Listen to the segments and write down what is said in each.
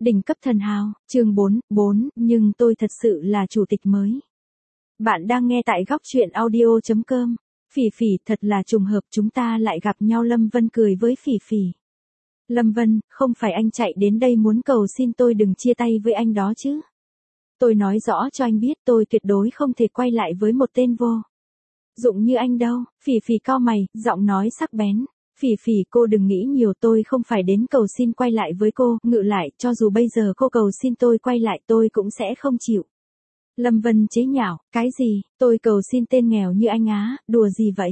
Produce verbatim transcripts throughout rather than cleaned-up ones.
Đỉnh cấp thần hào, chương bốn, bốn, nhưng tôi thật sự là chủ tịch mới. Bạn đang nghe tại góc truyện audio chấm com. Phỉ Phỉ, thật là trùng hợp chúng ta lại gặp nhau. Lâm Vân cười với Phỉ Phỉ. Lâm Vân, không phải anh chạy đến đây muốn cầu xin tôi đừng chia tay với anh đó chứ. Tôi nói rõ cho anh biết tôi tuyệt đối không thể quay lại với một tên vô dụng như anh đâu. Phỉ Phỉ cau mày, giọng nói sắc bén. Phỉ Phỉ, cô đừng nghĩ nhiều, tôi không phải đến cầu xin quay lại với cô, ngự lại, cho dù bây giờ cô cầu xin tôi quay lại tôi cũng sẽ không chịu. Lâm Vân chế nhạo, cái gì, tôi cầu xin tên nghèo như anh á, đùa gì vậy?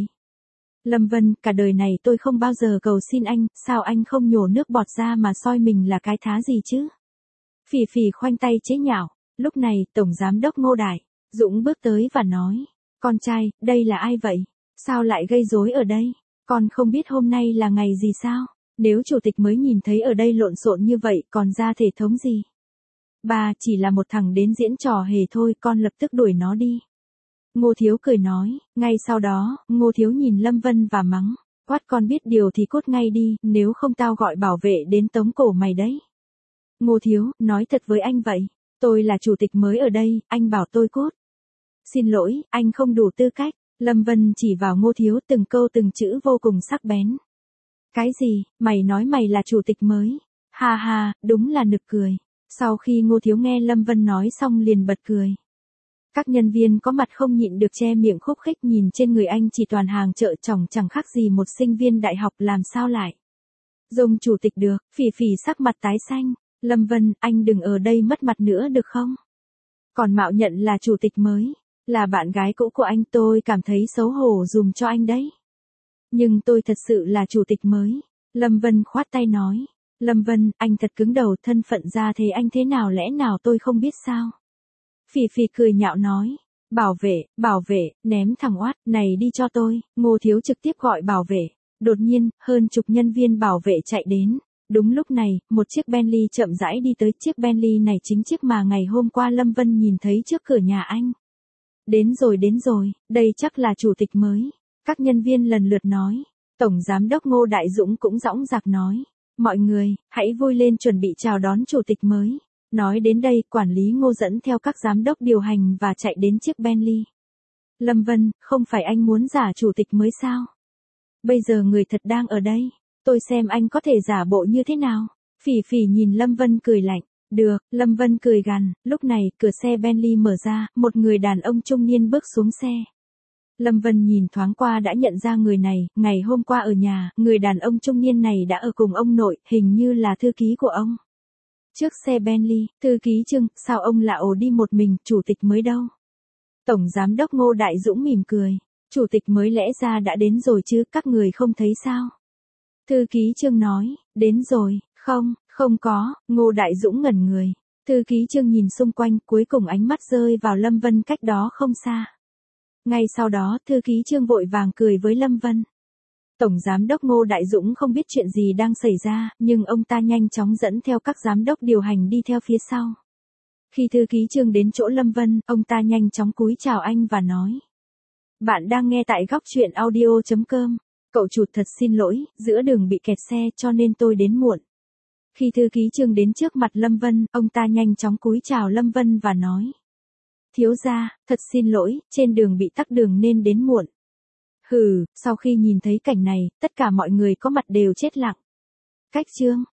Lâm Vân, cả đời này tôi không bao giờ cầu xin anh, sao anh không nhổ nước bọt ra mà soi mình là cái thá gì chứ? Phỉ Phỉ khoanh tay chế nhạo. Lúc này, Tổng Giám đốc Ngô Đại Dũng bước tới và nói, con trai, đây là ai vậy? Sao lại gây rối ở đây? Con không biết hôm nay là ngày gì sao? Nếu chủ tịch mới nhìn thấy ở đây lộn xộn như vậy còn ra thể thống gì? Ba, chỉ là một thằng đến diễn trò hề thôi, con lập tức đuổi nó đi. Ngô Thiếu cười nói, ngay sau đó, Ngô Thiếu nhìn Lâm Vân và mắng, quát, con biết điều thì cút ngay đi, nếu không tao gọi bảo vệ đến tống cổ mày đấy. Ngô Thiếu, nói thật với anh vậy, tôi là chủ tịch mới ở đây, anh bảo tôi cút. Xin lỗi, anh không đủ tư cách. Lâm Vân chỉ vào Ngô Thiếu từng câu từng chữ vô cùng sắc bén. Cái gì, mày nói mày là chủ tịch mới? Ha ha, đúng là nực cười. Sau khi Ngô Thiếu nghe Lâm Vân nói xong liền bật cười. Các nhân viên có mặt không nhịn được che miệng khúc khích, nhìn trên người anh chỉ toàn hàng chợ chồng, chẳng khác gì một sinh viên đại học, làm sao lại dùng chủ tịch được. Phỉ Phỉ sắc mặt tái xanh. Lâm Vân, anh đừng ở đây mất mặt nữa được không? Còn mạo nhận là chủ tịch mới. Là bạn gái cũ của anh, tôi cảm thấy xấu hổ dùm cho anh đấy. Nhưng tôi thật sự là chủ tịch mới. Lâm Vân khoát tay nói. Lâm Vân, anh thật cứng đầu, thân phận ra thế anh thế nào lẽ nào tôi không biết sao? Phỉ Phỉ cười nhạo nói. Bảo vệ, bảo vệ, ném thằng oát này đi cho tôi. Ngô Thiếu trực tiếp gọi bảo vệ. Đột nhiên, hơn chục nhân viên bảo vệ chạy đến. Đúng lúc này, một chiếc Bentley chậm rãi đi tới. Chiếc Bentley này chính chiếc mà ngày hôm qua Lâm Vân nhìn thấy trước cửa nhà anh. Đến rồi đến rồi, đây chắc là chủ tịch mới. Các nhân viên lần lượt nói. Tổng Giám đốc Ngô Đại Dũng cũng dõng dạc nói. Mọi người, hãy vui lên chuẩn bị chào đón chủ tịch mới. Nói đến đây, quản lý Ngô dẫn theo các giám đốc điều hành và chạy đến chiếc Bentley. Lâm Vân, không phải anh muốn giả chủ tịch mới sao? Bây giờ người thật đang ở đây. Tôi xem anh có thể giả bộ như thế nào. Phỉ Phỉ nhìn Lâm Vân cười lạnh. Được, Lâm Vân cười gằn. Lúc này, cửa xe Bentley mở ra, một người đàn ông trung niên bước xuống xe. Lâm Vân nhìn thoáng qua đã nhận ra người này, ngày hôm qua ở nhà, người đàn ông trung niên này đã ở cùng ông nội, hình như là thư ký của ông. Trước xe Bentley, thư ký Trương, sao ông lạ ồ đi một mình, chủ tịch mới đâu? Tổng Giám đốc Ngô Đại Dũng mỉm cười. Chủ tịch mới lẽ ra đã đến rồi chứ, các người không thấy sao? Thư ký Trương nói, đến rồi, không, không có. Ngô Đại Dũng ngẩn người. Thư ký Trương nhìn xung quanh, cuối cùng ánh mắt rơi vào Lâm Vân cách đó không xa. Ngay sau đó, thư ký Trương vội vàng cười với Lâm Vân. Tổng Giám đốc Ngô Đại Dũng không biết chuyện gì đang xảy ra, nhưng ông ta nhanh chóng dẫn theo các giám đốc điều hành đi theo phía sau. Khi thư ký Trương đến chỗ Lâm Vân, ông ta nhanh chóng cúi chào anh và nói. Bạn đang nghe tại góc truyện audio chấm com. Cậu chủ thật xin lỗi, giữa đường bị kẹt xe cho nên tôi đến muộn. Khi thư ký Trương đến trước mặt Lâm Vân, ông ta nhanh chóng cúi chào Lâm Vân và nói. Thiếu gia, thật xin lỗi, trên đường bị tắc đường nên đến muộn. Hừ, sau khi nhìn thấy cảnh này, tất cả mọi người có mặt đều chết lặng. Cách Trương,